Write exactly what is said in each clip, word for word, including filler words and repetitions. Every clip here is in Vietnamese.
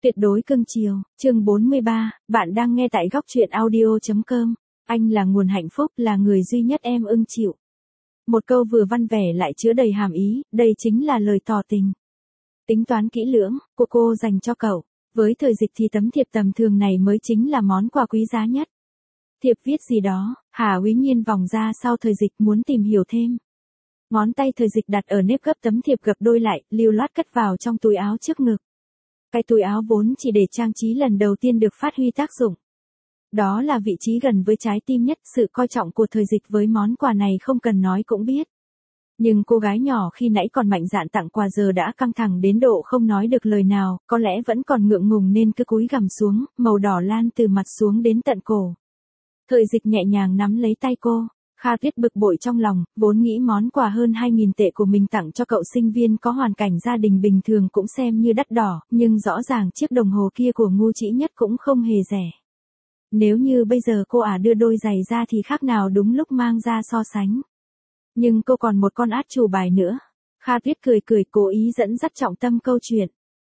Tuyệt đối cưng chiều, chương bốn mươi ba, bạn đang nghe tại góc truyện audio chấm com. Anh là nguồn hạnh phúc, là người duy nhất em ưng chịu. Một câu vừa văn vẻ lại chứa đầy hàm ý, đây chính là lời tỏ tình. Tính toán kỹ lưỡng, của cô dành cho cậu. Với thời dịch thì tấm thiệp tầm thường này mới chính là món quà quý giá nhất. Thiệp viết gì đó, Hà Úy Nhiên vòng ra sau thời dịch muốn tìm hiểu thêm. Ngón tay thời dịch đặt ở nếp gấp tấm thiệp gập đôi lại, lưu loát cất vào trong túi áo trước ngực. Cái túi áo vốn chỉ để trang trí lần đầu tiên được phát huy tác dụng. Đó là vị trí gần với trái tim nhất, sự coi trọng của thời dịch với món quà này không cần nói cũng biết. Nhưng cô gái nhỏ khi nãy còn mạnh dạn tặng quà giờ đã căng thẳng đến độ không nói được lời nào, có lẽ vẫn còn ngượng ngùng nên cứ cúi gằm xuống, màu đỏ lan từ mặt xuống đến tận cổ. Thời dịch nhẹ nhàng nắm lấy tay cô. Kha Tuyết bực bội trong lòng, vốn nghĩ món quà hơn hai nghìn tệ của mình tặng cho cậu sinh viên có hoàn cảnh gia đình bình thường cũng xem như đắt đỏ, nhưng rõ ràng chiếc đồng hồ kia của Ngu Chỉ Nhất cũng không hề rẻ. Nếu như bây giờ cô ả đưa đôi giày ra thì khác nào đúng lúc mang ra so sánh. Nhưng cô còn một con át chủ bài nữa. Kha Tuyết cười cười cố ý dẫn dắt trọng tâm câu chuyện.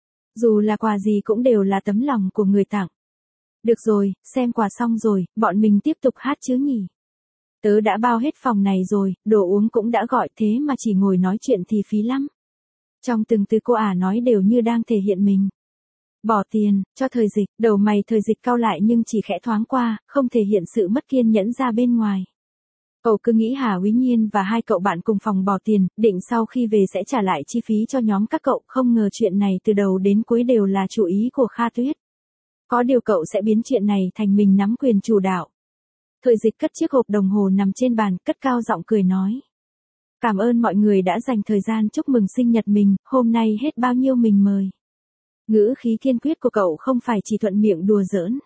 Dù là quà gì cũng đều là tấm lòng của người tặng. Được rồi, xem quà xong rồi, bọn mình tiếp tục hát chứ nhỉ. Tớ đã bao hết phòng này rồi, đồ uống cũng đã gọi thế mà chỉ ngồi nói chuyện thì phí lắm. Trong từng từ cô ả nói đều như đang thể hiện mình. Bỏ tiền, cho thời dịch, đầu mày thời dịch cau lại nhưng chỉ khẽ thoáng qua, không thể hiện sự mất kiên nhẫn ra bên ngoài. Cậu cứ nghĩ Hà Úy Nhiên và hai cậu bạn cùng phòng bỏ tiền, định sau khi về sẽ trả lại chi phí cho nhóm các cậu, không ngờ chuyện này từ đầu đến cuối đều là chủ ý của Kha Tuyết. Có điều cậu sẽ biến chuyện này thành mình nắm quyền chủ đạo. Thời dịch cất chiếc hộp đồng hồ nằm trên bàn, cất cao giọng cười nói. Cảm ơn mọi người đã dành thời gian chúc mừng sinh nhật mình, hôm nay hết bao nhiêu mình mời. Ngữ khí kiên quyết của cậu không phải chỉ thuận miệng đùa giỡn.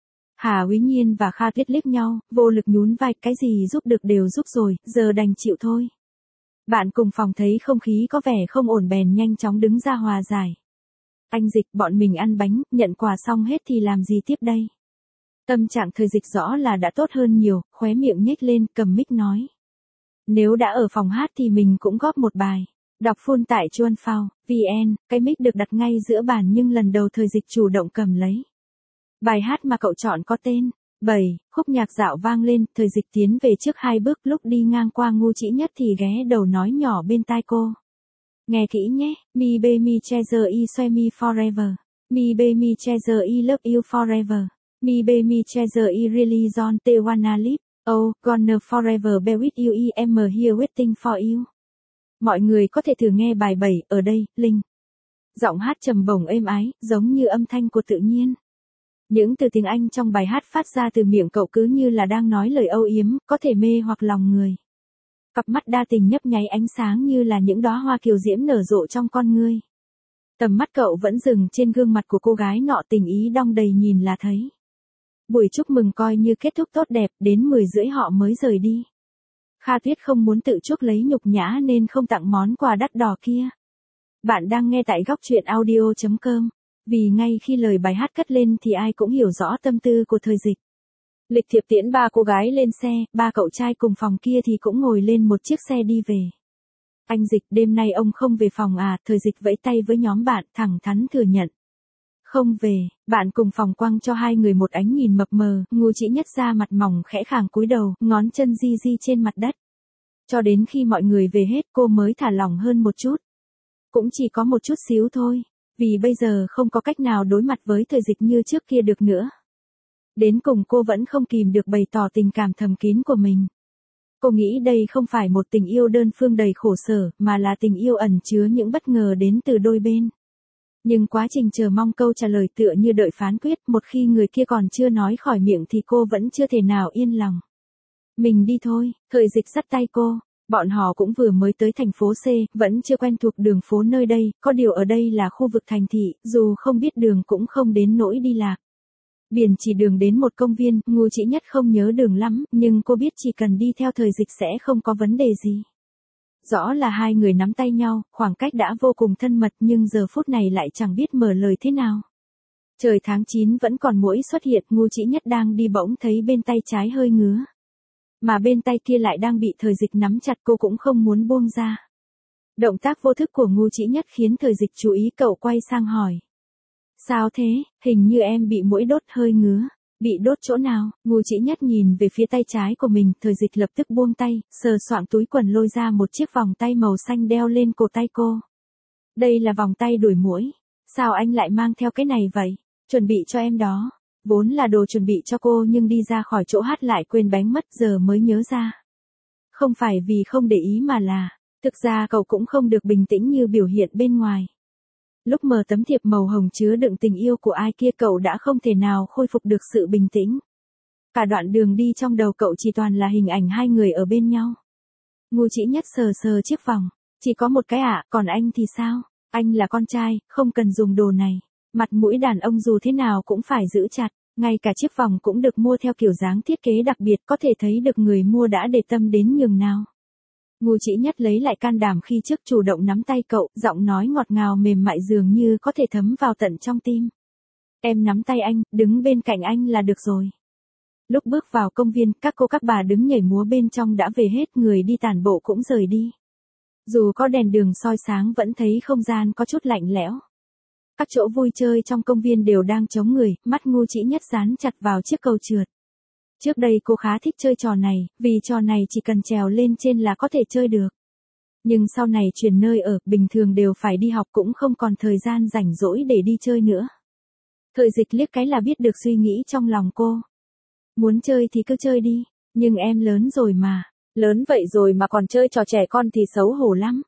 Hà Úy Nhiên và Kha Tuyết liếc nhau, vô lực nhún vai, cái gì giúp được đều giúp rồi, giờ đành chịu thôi. Bạn cùng phòng thấy không khí có vẻ không ổn bèn nhanh chóng đứng ra hòa giải. Anh Dịch, bọn mình ăn bánh, nhận quà xong hết thì làm gì tiếp đây? Tâm trạng thời dịch rõ là đã tốt hơn nhiều, khóe miệng nhếch lên, cầm mic nói. Nếu đã ở phòng hát thì mình cũng góp một bài. Đọc full tại chuan phao, vn, cái mic được đặt ngay giữa bàn nhưng lần đầu thời dịch chủ động cầm lấy. Bài hát mà cậu chọn có tên, bảy, khúc nhạc dạo vang lên, thời dịch tiến về trước hai bước, lúc đi ngang qua Ngu Chỉ Nhất thì ghé đầu nói nhỏ bên tai cô. Nghe kỹ nhé, me be me treasure I xoay me forever, me be me treasure I love you forever. Me be me treasure I really don't te wanna live, oh, gonna forever be with you I am here waiting for you. Mọi người có thể thử nghe bài bảy ở đây, Linh. Giọng hát trầm bổng êm ái, giống như âm thanh của tự nhiên. Những từ tiếng Anh trong bài hát phát ra từ miệng cậu cứ như là đang nói lời âu yếm, có thể mê hoặc lòng người. Cặp mắt đa tình nhấp nháy ánh sáng như là những đóa hoa kiều diễm nở rộ trong con ngươi. Tầm mắt cậu vẫn dừng trên gương mặt của cô gái nọ, tình ý đong đầy nhìn là thấy. Buổi chúc mừng coi như kết thúc tốt đẹp, đến mười rưỡi họ mới rời đi. Kha Tuyết không muốn tự chuốc lấy nhục nhã nên không tặng món quà đắt đỏ kia. Bạn đang nghe tại góc truyện audio chấm com. Vì ngay khi lời bài hát cất lên thì ai cũng hiểu rõ tâm tư của thời dịch. Lịch thiệp tiễn ba cô gái lên xe, ba cậu trai cùng phòng kia thì cũng ngồi lên một chiếc xe đi về. Anh Dịch, đêm nay ông không về phòng à? Thời dịch vẫy tay với nhóm bạn, thẳng thắn thừa nhận. Không về, bạn cùng phòng quăng cho hai người một ánh nhìn mập mờ, Ngu Chỉ Nhất ra mặt mỏng khẽ khàng cúi đầu, ngón chân di di trên mặt đất. Cho đến khi mọi người về hết cô mới thả lỏng hơn một chút. Cũng chỉ có một chút xíu thôi, vì bây giờ không có cách nào đối mặt với thời dịch như trước kia được nữa. Đến cùng cô vẫn không kìm được bày tỏ tình cảm thầm kín của mình. Cô nghĩ đây không phải một tình yêu đơn phương đầy khổ sở, mà là tình yêu ẩn chứa những bất ngờ đến từ đôi bên. Nhưng quá trình chờ mong câu trả lời tựa như đợi phán quyết, một khi người kia còn chưa nói khỏi miệng thì cô vẫn chưa thể nào yên lòng. Mình đi thôi, thời dịch dắt tay cô. Bọn họ cũng vừa mới tới thành phố C, vẫn chưa quen thuộc đường phố nơi đây, có điều ở đây là khu vực thành thị, dù không biết đường cũng không đến nỗi đi lạc. Biển chỉ đường đến một công viên, Ngu Chỉ Nhất không nhớ đường lắm, nhưng cô biết chỉ cần đi theo thời dịch sẽ không có vấn đề gì. Rõ là hai người nắm tay nhau, khoảng cách đã vô cùng thân mật nhưng giờ phút này lại chẳng biết mở lời thế nào. Trời tháng chín vẫn còn muỗi xuất hiện, Ngu Chỉ Nhất đang đi bỗng thấy bên tay trái hơi ngứa. Mà bên tay kia lại đang bị thời dịch nắm chặt, cô cũng không muốn buông ra. Động tác vô thức của Ngu Chỉ Nhất khiến thời dịch chú ý, cậu quay sang hỏi. Sao thế, hình như em bị muỗi đốt hơi ngứa. Bị đốt chỗ nào? Ngô Chỉ Nhất nhìn về phía tay trái của mình, Thời Dịch lập tức buông tay, sờ soạng túi quần lôi ra một chiếc vòng tay màu xanh đeo lên cổ tay cô. Đây là vòng tay đuổi muỗi. Sao anh lại mang theo cái này vậy? Chuẩn bị cho em đó. Vốn là đồ chuẩn bị cho cô nhưng đi ra khỏi chỗ hát lại quên bánh mất, giờ mới nhớ ra. Không phải vì không để ý mà là, thực ra cậu cũng không được bình tĩnh như biểu hiện bên ngoài. Lúc mở tấm thiệp màu hồng chứa đựng tình yêu của ai kia cậu đã không thể nào khôi phục được sự bình tĩnh. Cả đoạn đường đi trong đầu cậu chỉ toàn là hình ảnh hai người ở bên nhau. Ngô Chỉ Nhất sờ sờ chiếc vòng. Chỉ có một cái ạ, à, còn anh thì sao? Anh là con trai, không cần dùng đồ này. Mặt mũi đàn ông dù thế nào cũng phải giữ chặt. Ngay cả chiếc vòng cũng được mua theo kiểu dáng thiết kế đặc biệt, có thể thấy được người mua đã để tâm đến nhường nào. Ngô Chỉ Nhất lấy lại can đảm khi trước chủ động nắm tay cậu, giọng nói ngọt ngào mềm mại dường như có thể thấm vào tận trong tim. Em nắm tay anh, đứng bên cạnh anh là được rồi. Lúc bước vào công viên, các cô các bà đứng nhảy múa bên trong đã về hết, người đi tản bộ cũng rời đi. Dù có đèn đường soi sáng vẫn thấy không gian có chút lạnh lẽo. Các chỗ vui chơi trong công viên đều đang trống người, mắt Ngô Chỉ Nhất dán chặt vào chiếc cầu trượt. Trước đây cô khá thích chơi trò này, vì trò này chỉ cần trèo lên trên là có thể chơi được. Nhưng sau này chuyển nơi ở, bình thường đều phải đi học cũng không còn thời gian rảnh rỗi để đi chơi nữa. Thời Dịch liếc cái là biết được suy nghĩ trong lòng cô. Muốn chơi thì cứ chơi đi, nhưng em lớn rồi mà. Lớn vậy rồi mà còn chơi trò trẻ con thì xấu hổ lắm.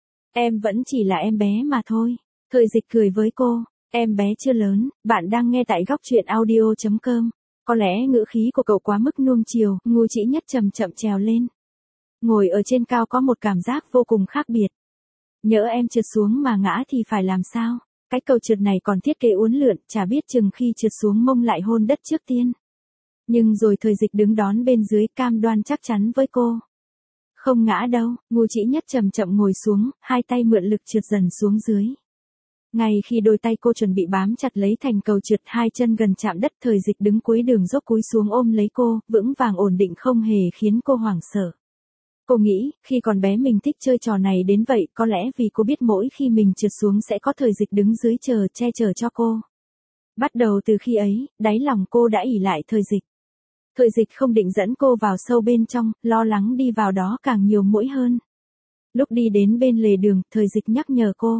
Em vẫn chỉ là em bé mà thôi. Thời Dịch cười với cô, em bé chưa lớn, bạn đang nghe tại góc truyện audio chấm com. Có lẽ ngữ khí của cậu quá mức nuông chiều, Ngô Chỉ Nhất chậm chậm trèo lên. Ngồi ở trên cao có một cảm giác vô cùng khác biệt. Nhỡ em trượt xuống mà ngã thì phải làm sao? Cái cầu trượt này còn thiết kế uốn lượn, chả biết chừng khi trượt xuống mông lại hôn đất trước tiên. Nhưng rồi Thời Dịch đứng đón bên dưới, cam đoan chắc chắn với cô. Không ngã đâu, Ngô Chỉ Nhất chậm chậm ngồi xuống, hai tay mượn lực trượt dần xuống dưới. Ngay khi đôi tay cô chuẩn bị bám chặt lấy thành cầu trượt, hai chân gần chạm đất, Thời Dịch đứng cuối đường dốc cúi xuống ôm lấy cô, vững vàng ổn định không hề khiến cô hoảng sợ. Cô nghĩ, khi còn bé mình thích chơi trò này đến vậy, có lẽ vì cô biết mỗi khi mình trượt xuống sẽ có Thời Dịch đứng dưới chờ, che chở cho cô. Bắt đầu từ khi ấy, đáy lòng cô đã ỷ lại Thời Dịch. Thời Dịch không định dẫn cô vào sâu bên trong, lo lắng đi vào đó càng nhiều muỗi hơn. Lúc đi đến bên lề đường, Thời Dịch nhắc nhở cô.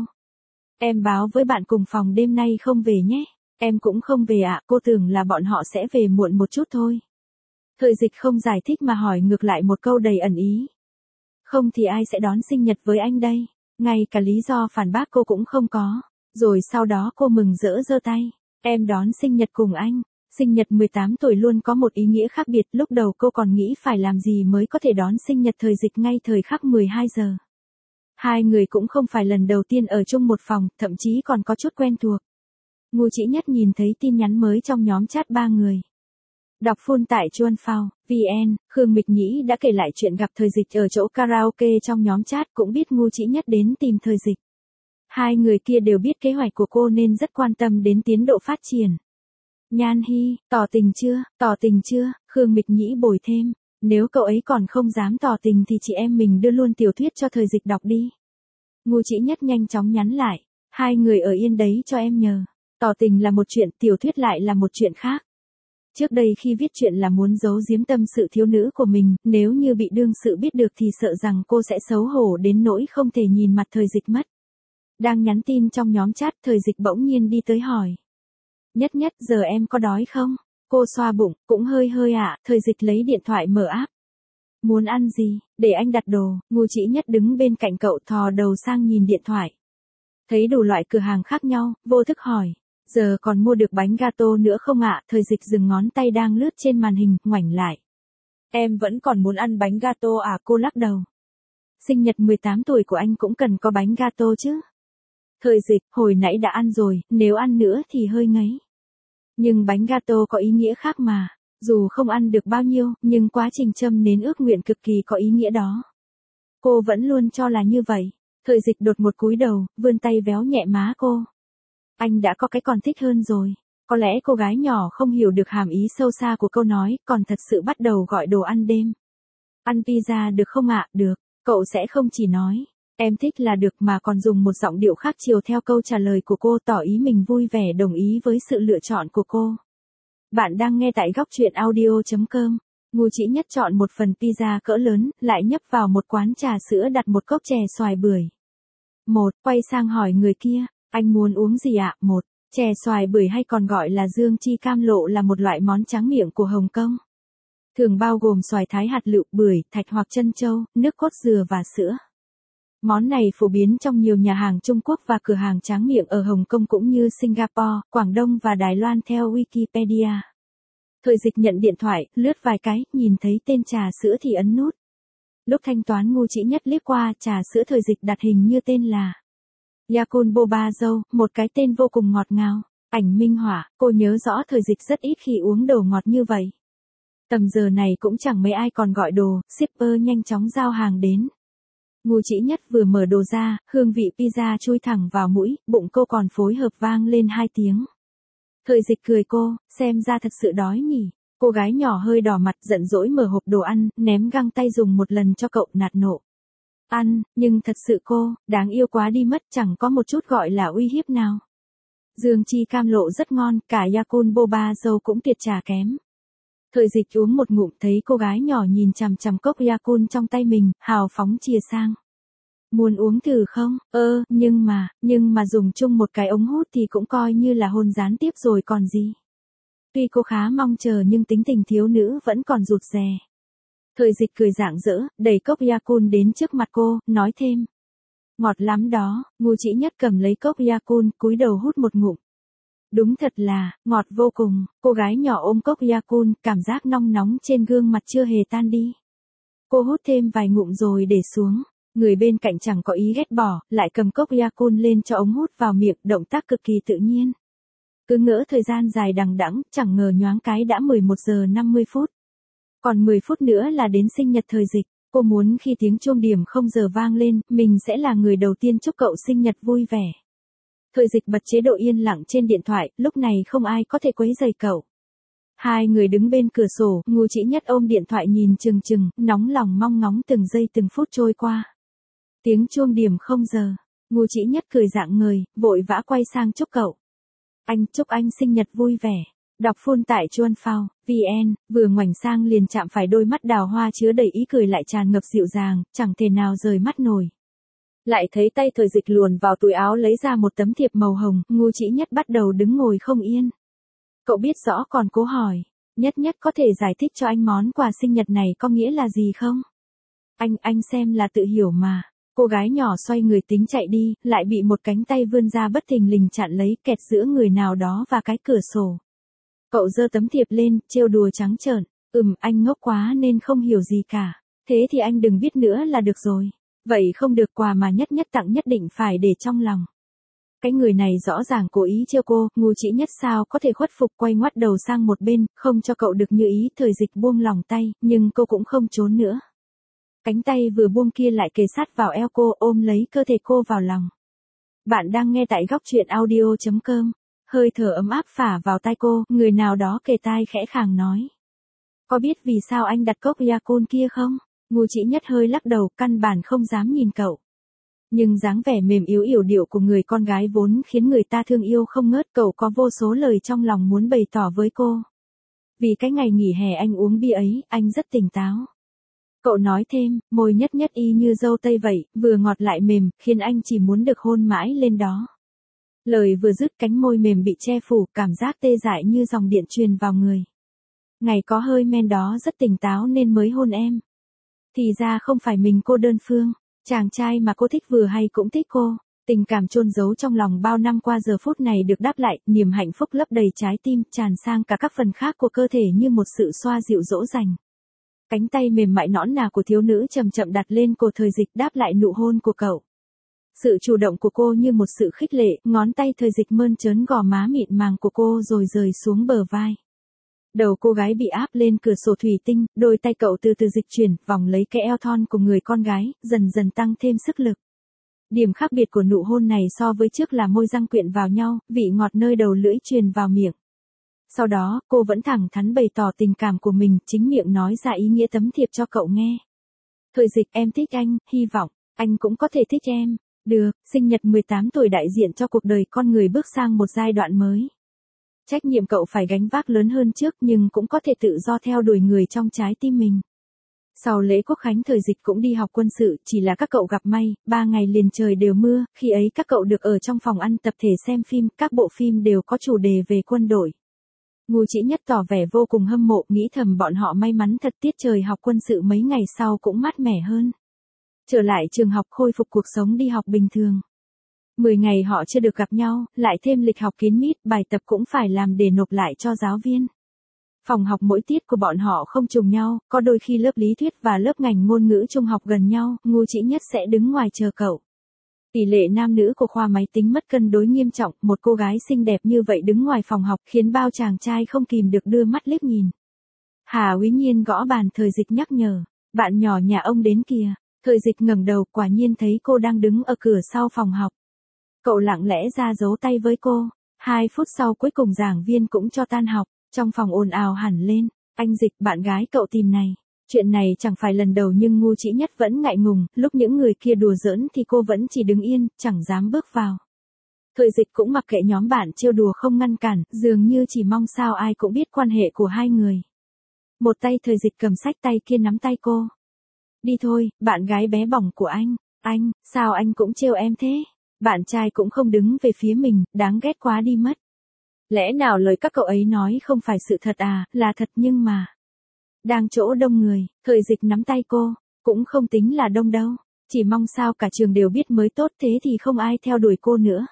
Em báo với bạn cùng phòng đêm nay không về nhé. Em cũng không về ạ, à, cô tưởng là bọn họ sẽ về muộn một chút thôi. Thời Dịch không giải thích mà hỏi ngược lại một câu đầy ẩn ý. Không thì ai sẽ đón sinh nhật với anh đây? Ngay cả lý do phản bác cô cũng không có. Rồi sau đó cô mừng rỡ giơ tay. Em đón sinh nhật cùng anh. Sinh nhật mười tám tuổi luôn có một ý nghĩa khác biệt, lúc đầu cô còn nghĩ phải làm gì mới có thể đón sinh nhật Thời Dịch ngay thời khắc mười hai giờ. Hai người cũng không phải lần đầu tiên ở chung một phòng, thậm chí còn có chút quen thuộc. Ngô Chỉ Nhất nhìn thấy tin nhắn mới trong nhóm chat ba người. Đọc full tại chuan phao chấm vn, Khương Mịch Nhĩ đã kể lại chuyện gặp Thời Dịch ở chỗ karaoke trong nhóm chat, cũng biết Ngô Chỉ Nhất đến tìm Thời Dịch. Hai người kia đều biết kế hoạch của cô nên rất quan tâm đến tiến độ phát triển. Nhan Hi, tỏ tình chưa, tỏ tình chưa, Khương Mịch Nhĩ bồi thêm. Nếu cậu ấy còn không dám tỏ tình thì chị em mình đưa luôn tiểu thuyết cho Thời Dịch đọc đi. Ngô Chỉ Nhất nhanh chóng nhắn lại. Hai người ở yên đấy cho em nhờ. Tỏ tình là một chuyện, tiểu thuyết lại là một chuyện khác. Trước đây khi viết chuyện là muốn giấu giếm tâm sự thiếu nữ của mình, nếu như bị đương sự biết được thì sợ rằng cô sẽ xấu hổ đến nỗi không thể nhìn mặt Thời Dịch mất. Đang nhắn tin trong nhóm chat, Thời Dịch bỗng nhiên đi tới hỏi. Nhất Nhất, giờ em có đói không? Cô xoa bụng, cũng hơi hơi ạ, à. Thời Dịch lấy điện thoại mở app. Muốn ăn gì, để anh đặt đồ. Ngô Chỉ Nhất đứng bên cạnh cậu thò đầu sang nhìn điện thoại. Thấy đủ loại cửa hàng khác nhau, vô thức hỏi. Giờ còn mua được bánh gato nữa không ạ? Thời Dịch dừng ngón tay đang lướt trên màn hình, ngoảnh lại. Em vẫn còn muốn ăn bánh gato à? Cô lắc đầu. Sinh nhật mười tám tuổi của anh cũng cần có bánh gato chứ. Thời Dịch, hồi nãy đã ăn rồi, nếu ăn nữa thì hơi ngấy. Nhưng bánh gato có ý nghĩa khác mà. Dù không ăn được bao nhiêu, nhưng quá trình châm nến ước nguyện cực kỳ có ý nghĩa đó. Cô vẫn luôn cho là như vậy. Thời Dịch đột một cúi đầu, vươn tay véo nhẹ má cô. Anh đã có cái còn thích hơn rồi. Có lẽ cô gái nhỏ không hiểu được hàm ý sâu xa của câu nói, còn thật sự bắt đầu gọi đồ ăn đêm. Ăn pizza được không ạ? Được. Cậu sẽ không chỉ nói. Em thích là được mà còn dùng một giọng điệu khác chiều theo câu trả lời của cô tỏ ý mình vui vẻ đồng ý với sự lựa chọn của cô. Bạn đang nghe tại góc truyện audio chấm com. Ngu Chỉ Nhất chọn một phần pizza cỡ lớn, lại nhấp vào một quán trà sữa đặt một cốc chè xoài bưởi. Một, quay sang hỏi người kia, anh muốn uống gì ạ? Một, chè xoài bưởi hay còn gọi là dương chi cam lộ là một loại món tráng miệng của Hồng Kông. Thường bao gồm xoài thái hạt lựu, bưởi, thạch hoặc trân châu, nước cốt dừa và sữa. Món này phổ biến trong nhiều nhà hàng Trung Quốc và cửa hàng tráng miệng ở Hồng Kông cũng như Singapore, Quảng Đông và Đài Loan theo Wikipedia. Thời Dịch nhận điện thoại, lướt vài cái, nhìn thấy tên trà sữa thì ấn nút. Lúc thanh toán Ngu Chỉ Nhất liếc qua trà sữa Thời Dịch đặt hình như tên là Yakun Boba Dâu, một cái tên vô cùng ngọt ngào. Ảnh minh họa, cô nhớ rõ Thời Dịch rất ít khi uống đồ ngọt như vậy. Tầm giờ này cũng chẳng mấy ai còn gọi đồ, shipper nhanh chóng giao hàng đến. Ngu Chỉ Nhất vừa mở đồ ra, hương vị pizza chui thẳng vào mũi, bụng cô còn phối hợp vang lên hai tiếng. Thời Dịch cười cô, xem ra thật sự đói nhỉ. Cô gái nhỏ hơi đỏ mặt giận dỗi mở hộp đồ ăn, ném găng tay dùng một lần cho cậu nạt nộ. Ăn, nhưng thật sự cô, đáng yêu quá đi mất, chẳng có một chút gọi là uy hiếp nào. Dương chi cam lộ rất ngon, cả Yakun Boba Dâu cũng tuyệt trà kém. Thời Dịch uống một ngụm thấy cô gái nhỏ nhìn chằm chằm cốc Yakun trong tay mình, hào phóng chia sang. Muốn uống thử không? Ơ, nhưng mà, nhưng mà dùng chung một cái ống hút thì cũng coi như là hôn gián tiếp rồi còn gì. Tuy cô khá mong chờ nhưng tính tình thiếu nữ vẫn còn rụt rè. Thời Dịch cười rạng rỡ, đẩy cốc Yakun đến trước mặt cô, nói thêm. Ngọt lắm đó. Ngu Chỉ Nhất cầm lấy cốc Yakun, cúi đầu hút một ngụm. Đúng thật là, ngọt vô cùng. Cô gái nhỏ ôm cốc Yakun, cảm giác nong nóng trên gương mặt chưa hề tan đi. Cô hút thêm vài ngụm rồi để xuống. Người bên cạnh chẳng có ý ghét bỏ, lại cầm cốc Yakun lên cho ống hút vào miệng, động tác cực kỳ tự nhiên. Cứ ngỡ thời gian dài đằng đẵng, chẳng ngờ nhoáng cái đã mười một giờ năm mươi phút. Còn mười phút nữa là đến sinh nhật Thời Dịch. Cô muốn khi tiếng chuông điểm không giờ vang lên, mình sẽ là người đầu tiên chúc cậu sinh nhật vui vẻ. Thời Dịch bật chế độ yên lặng trên điện thoại, lúc này không ai có thể quấy rầy cậu. Hai người đứng bên cửa sổ, Ngu Chỉ Nhất ôm điện thoại nhìn chừng chừng, nóng lòng mong ngóng từng giây từng phút trôi qua. Tiếng chuông điểm không giờ, Ngu Chỉ Nhất cười rạng ngời, vội vã quay sang chúc cậu. Anh chúc anh sinh nhật vui vẻ. Đọc full tại chuan phao, vn, vừa ngoảnh sang liền chạm phải đôi mắt đào hoa chứa đầy ý cười lại tràn ngập dịu dàng, chẳng thể nào rời mắt nổi. Lại thấy tay Thời Dịch luồn vào túi áo lấy ra một tấm thiệp màu hồng, Ngu Chỉ Nhất bắt đầu đứng ngồi không yên. Cậu biết rõ còn cố hỏi, Nhất Nhất có thể giải thích cho anh món quà sinh nhật này có nghĩa là gì không? Anh, anh xem là tự hiểu mà. Cô gái nhỏ xoay người tính chạy đi, lại bị một cánh tay vươn ra bất thình lình chặn lấy, kẹt giữa người nào đó và cái cửa sổ. Cậu giơ tấm thiệp lên, trêu đùa trắng trợn, ừm, anh ngốc quá nên không hiểu gì cả. Thế thì anh đừng biết nữa là được rồi. Vậy không được, quà mà Nhất Nhất tặng nhất định phải để trong lòng. Cái người này rõ ràng cố ý trêu cô, Ngu Chỉ Nhất sao có thể khuất phục, quay ngoắt đầu sang một bên, không cho cậu được như ý. Thời Dịch buông lòng tay, nhưng cô cũng không trốn nữa. Cánh tay vừa buông kia lại kề sát vào eo cô, ôm lấy cơ thể cô vào lòng. Bạn đang nghe tại góc truyện audio chấm com. Hơi thở ấm áp phả vào tai cô, người nào đó kề tai khẽ khàng nói. Có biết vì sao anh đặt cốc Yakun kia không? Ngu Chỉ Nhất hơi lắc đầu, căn bản không dám nhìn cậu. Nhưng dáng vẻ mềm yếu yểu điệu của người con gái vốn khiến người ta thương yêu không ngớt, cậu có vô số lời trong lòng muốn bày tỏ với cô. Vì cái ngày nghỉ hè anh uống bia ấy, anh rất tỉnh táo. Cậu nói thêm, môi Nhất Nhất y như dâu tây vậy, vừa ngọt lại mềm, khiến anh chỉ muốn được hôn mãi lên đó. Lời vừa dứt cánh môi mềm bị che phủ, cảm giác tê dại như dòng điện truyền vào người. Ngày có hơi men đó rất tỉnh táo nên mới hôn em. Thì ra không phải mình cô đơn phương, chàng trai mà cô thích vừa hay cũng thích cô. Tình cảm chôn giấu trong lòng bao năm qua giờ phút này được đáp lại, niềm hạnh phúc lấp đầy trái tim, tràn sang cả các phần khác của cơ thể như một sự xoa dịu dỗ dành. Cánh tay mềm mại nõn nà của thiếu nữ chậm chậm đặt lên cổ Thời Dịch, đáp lại nụ hôn của cậu. Sự chủ động của cô như một sự khích lệ, ngón tay Thời Dịch mơn trớn gò má mịn màng của cô rồi rời xuống bờ vai. Đầu cô gái bị áp lên cửa sổ thủy tinh, đôi tay cậu từ từ dịch chuyển, vòng lấy cái eo thon của người con gái, dần dần tăng thêm sức lực. Điểm khác biệt của nụ hôn này so với trước là môi răng quyện vào nhau, vị ngọt nơi đầu lưỡi truyền vào miệng. Sau đó, cô vẫn thẳng thắn bày tỏ tình cảm của mình, chính miệng nói ra ý nghĩa tấm thiệp cho cậu nghe. Thời Dịch, em thích anh, hy vọng Anh cũng có thể thích em. Được, sinh nhật mười tám tuổi đại diện cho cuộc đời con người bước sang một giai đoạn mới. Trách nhiệm cậu phải gánh vác lớn hơn trước nhưng cũng có thể tự do theo đuổi người trong trái tim mình. Sau lễ Quốc khánh Thời Dịch cũng đi học quân sự, chỉ là các cậu gặp may, ba ngày liền trời đều mưa, khi ấy các cậu được ở trong phòng ăn tập thể xem phim, các bộ phim đều có chủ đề về quân đội. Ngu Chỉ Nhất tỏ vẻ vô cùng hâm mộ, nghĩ thầm bọn họ may mắn thật, tiết trời học quân sự mấy ngày sau cũng mát mẻ hơn. Trở lại trường học khôi phục cuộc sống đi học bình thường. Mười ngày họ chưa được gặp nhau, lại thêm lịch học kín mít, bài tập cũng phải làm để nộp lại cho giáo viên. Phòng học mỗi tiết của bọn họ không trùng nhau, có đôi khi lớp lý thuyết và lớp ngành ngôn ngữ trung học gần nhau, Ngu Chỉ Nhất sẽ đứng ngoài chờ cậu. Tỷ lệ nam nữ của khoa máy tính mất cân đối nghiêm trọng, một cô gái xinh đẹp như vậy đứng ngoài phòng học khiến bao chàng trai không kìm được đưa mắt liếc nhìn. Hà Úy Nhiên gõ bàn. Thời Dịch nhắc nhở, bạn nhỏ nhà ông đến kìa. Thời Dịch ngẩng đầu, quả nhiên thấy cô đang đứng ở cửa sau phòng học. Cậu lặng lẽ ra giấu tay với cô. Hai phút sau cuối cùng giảng viên cũng cho tan học, trong phòng ồn ào hẳn lên. Anh Dịch, bạn gái cậu tìm này. Chuyện này chẳng phải lần đầu nhưng Ngu Chỉ Nhất vẫn ngại ngùng, lúc những người kia đùa giỡn thì cô vẫn chỉ đứng yên, chẳng dám bước vào. Thời Dịch cũng mặc kệ nhóm bạn trêu đùa không ngăn cản, dường như chỉ mong sao ai cũng biết quan hệ của hai người. Một tay Thời Dịch cầm sách, tay kia nắm tay cô. Đi thôi, bạn gái bé bỏng của anh. Anh, sao anh cũng trêu em thế? Bạn trai cũng không đứng về phía mình, đáng ghét quá đi mất. Lẽ nào lời các cậu ấy nói không phải sự thật à, là thật nhưng mà. Đang chỗ đông người, Thời Dịch nắm tay cô, cũng không tính là đông đâu. Chỉ mong sao cả trường đều biết mới tốt, thế thì không ai theo đuổi cô nữa.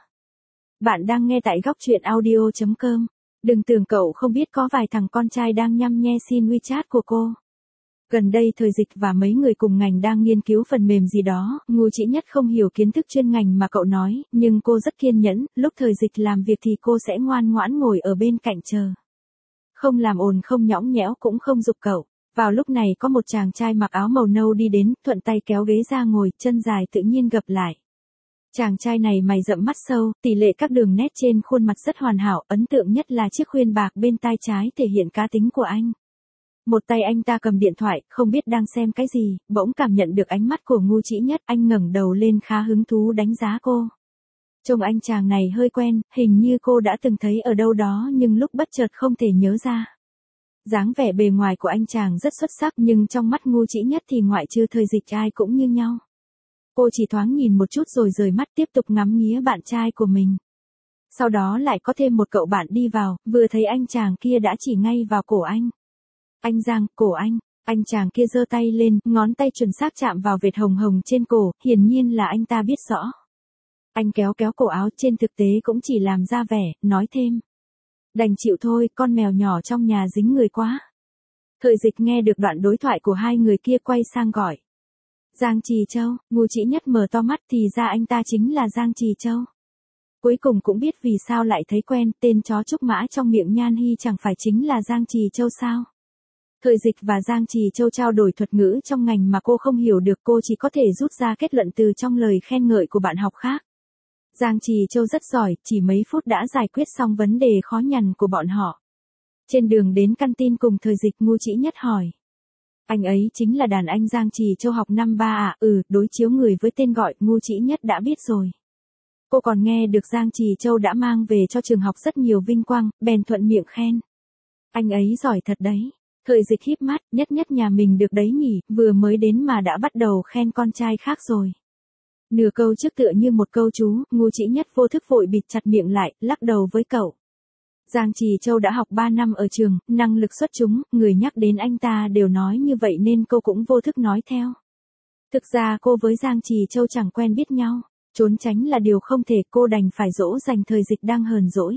Bạn đang nghe tại góc truyện audio chấm com. Đừng tưởng cậu không biết có vài thằng con trai đang nhăm nhe xin WeChat của cô. Gần đây Thời Dịch và mấy người cùng ngành đang nghiên cứu phần mềm gì đó, Ngu Chỉ Nhất không hiểu kiến thức chuyên ngành mà cậu nói, nhưng cô rất kiên nhẫn, lúc Thời Dịch làm việc thì cô sẽ ngoan ngoãn ngồi ở bên cạnh chờ. Không làm ồn, không nhõng nhẽo, cũng không giục cậu. Vào lúc này có một chàng trai mặc áo màu nâu đi đến, thuận tay kéo ghế ra ngồi, chân dài tự nhiên gập lại. Chàng trai này mày rậm mắt sâu, tỷ lệ các đường nét trên khuôn mặt rất hoàn hảo, ấn tượng nhất là chiếc khuyên bạc bên tai trái thể hiện cá tính của anh. Một tay anh ta cầm điện thoại, không biết đang xem cái gì, bỗng cảm nhận được ánh mắt của Ngu Chỉ Nhất, anh ngẩng đầu lên khá hứng thú đánh giá cô. Trông anh chàng này hơi quen, hình như cô đã từng thấy ở đâu đó nhưng lúc bất chợt không thể nhớ ra. Dáng vẻ bề ngoài của anh chàng rất xuất sắc nhưng trong mắt Ngu Chỉ Nhất thì ngoại trừ Thời Dịch ai cũng như nhau. Cô chỉ thoáng nhìn một chút rồi rời mắt tiếp tục ngắm nghía bạn trai của mình. Sau đó lại có thêm một cậu bạn đi vào, vừa thấy anh chàng kia đã chỉ ngay vào cổ anh. Anh Giang, cổ anh, anh chàng kia giơ tay lên, ngón tay chuẩn xác chạm vào vệt hồng hồng trên cổ, hiển nhiên là anh ta biết rõ. Anh kéo kéo cổ áo, trên thực tế cũng chỉ làm ra vẻ, nói thêm. Đành chịu thôi, con mèo nhỏ trong nhà dính người quá. Thời Dịch nghe được đoạn đối thoại của hai người kia quay sang gọi. Giang Trì Châu. Ngu Chỉ Nhất mở to mắt, thì ra anh ta chính là Giang Trì Châu. Cuối cùng cũng biết vì sao lại thấy quen, tên chó Trúc Mã trong miệng Nhan Hy chẳng phải chính là Giang Trì Châu sao? Thời Dịch và Giang Trì Châu trao đổi thuật ngữ trong ngành mà cô không hiểu được, cô chỉ có thể rút ra kết luận từ trong lời khen ngợi của bạn học khác. Giang Trì Châu rất giỏi, chỉ mấy phút đã giải quyết xong vấn đề khó nhằn của bọn họ. Trên đường đến căn tin cùng Thời Dịch, Ngu Chỉ Nhất hỏi. Anh ấy chính là đàn anh Giang Trì Châu học năm ba à? Ừ, đối chiếu người với tên gọi, Ngu Chỉ Nhất đã biết rồi. Cô còn nghe được Giang Trì Châu đã mang về cho trường học rất nhiều vinh quang, bèn thuận miệng khen. Anh ấy giỏi thật đấy. Thời Dịch híp mắt, Nhất Nhất nhà mình được đấy nhỉ, vừa mới đến mà đã bắt đầu khen con trai khác rồi. Nửa câu trước tựa như một câu chú, Ngu Chỉ Nhất vô thức vội bịt chặt miệng lại, lắc đầu với cậu. Giang Trì Châu đã học ba năm ở trường, năng lực xuất chúng, người nhắc đến anh ta đều nói như vậy nên cô cũng vô thức nói theo. Thực ra cô với Giang Trì Châu chẳng quen biết nhau, trốn tránh là điều không thể, cô đành phải dỗ dành Thời Dịch đang hờn dỗi.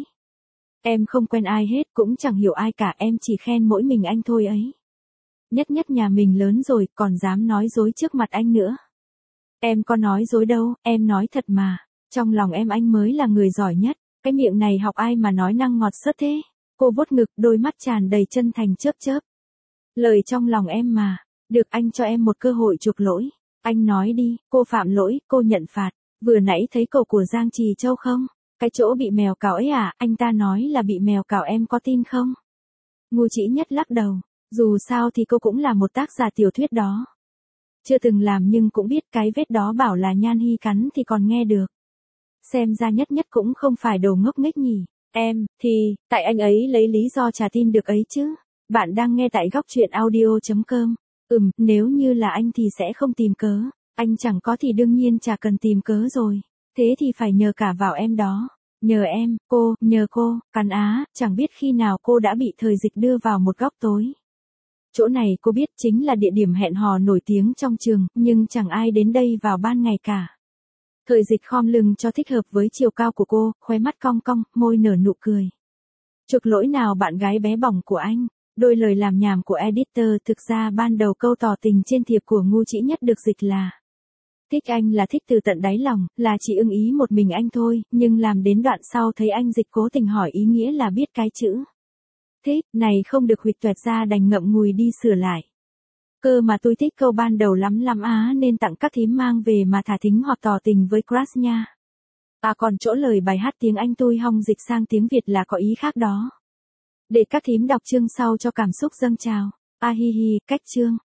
Em không quen ai hết, cũng chẳng hiểu ai cả, em chỉ khen mỗi mình anh thôi ấy. Nhất Nhất nhà mình lớn rồi, còn dám nói dối trước mặt anh nữa. Em có nói dối đâu, em nói thật mà. Trong lòng em anh mới là người giỏi nhất. Cái miệng này học ai mà nói năng ngọt sớt thế. Cô vuốt ngực, đôi mắt tràn đầy chân thành chớp chớp. Lời trong lòng em mà. Được, anh cho em một cơ hội chuộc lỗi. Anh nói đi, cô phạm lỗi, cô nhận phạt. Vừa nãy thấy cậu của Giang Trì Châu không? Cái chỗ bị mèo cào ấy à, anh ta nói là bị mèo cào, em có tin không? Ngu Chỉ Nhất lắc đầu. Dù sao thì cô cũng là một tác giả tiểu thuyết đó. Chưa từng làm nhưng cũng biết cái vết đó bảo là Nhan Hy cắn thì còn nghe được. Xem ra Nhất Nhất cũng không phải đồ ngốc nghếch nhỉ. Em, thì, tại anh ấy lấy lý do chả tin được ấy chứ. Bạn đang nghe tại góc truyện audio chấm com. Ừm, nếu như là anh thì sẽ không tìm cớ. Anh chẳng có thì đương nhiên chả cần tìm cớ rồi. Thế thì phải nhờ cả vào em đó. Nhờ em, cô, nhờ cô, cắn á, chẳng biết khi nào cô đã bị thời dịch đưa vào một góc tối. Chỗ này cô biết chính là địa điểm hẹn hò nổi tiếng trong trường, nhưng chẳng ai đến đây vào ban ngày cả. Thời dịch khom lưng cho thích hợp với chiều cao của cô, khóe mắt cong cong, môi nở nụ cười. Chuộc lỗi nào bạn gái bé bỏng của anh. Đôi lời làm nhảm của editor thực ra ban đầu câu tỏ tình trên thiệp của Ngu Chỉ Nhất được dịch là: thích anh là thích từ tận đáy lòng, là chỉ ưng ý một mình anh thôi, nhưng làm đến đoạn sau thấy anh dịch cố tình hỏi ý nghĩa là biết cái chữ thích này không được huỵch toẹt ra đành ngậm ngùi đi sửa lại. Cơ mà tôi thích câu ban đầu lắm lắm á nên tặng các thím mang về mà thả thính hoặc tỏ tình với crush nha. À còn chỗ lời bài hát tiếng Anh tôi hong dịch sang tiếng Việt là có ý khác đó. Để các thím đọc chương sau cho cảm xúc dâng trào. A hi hi, cách chương.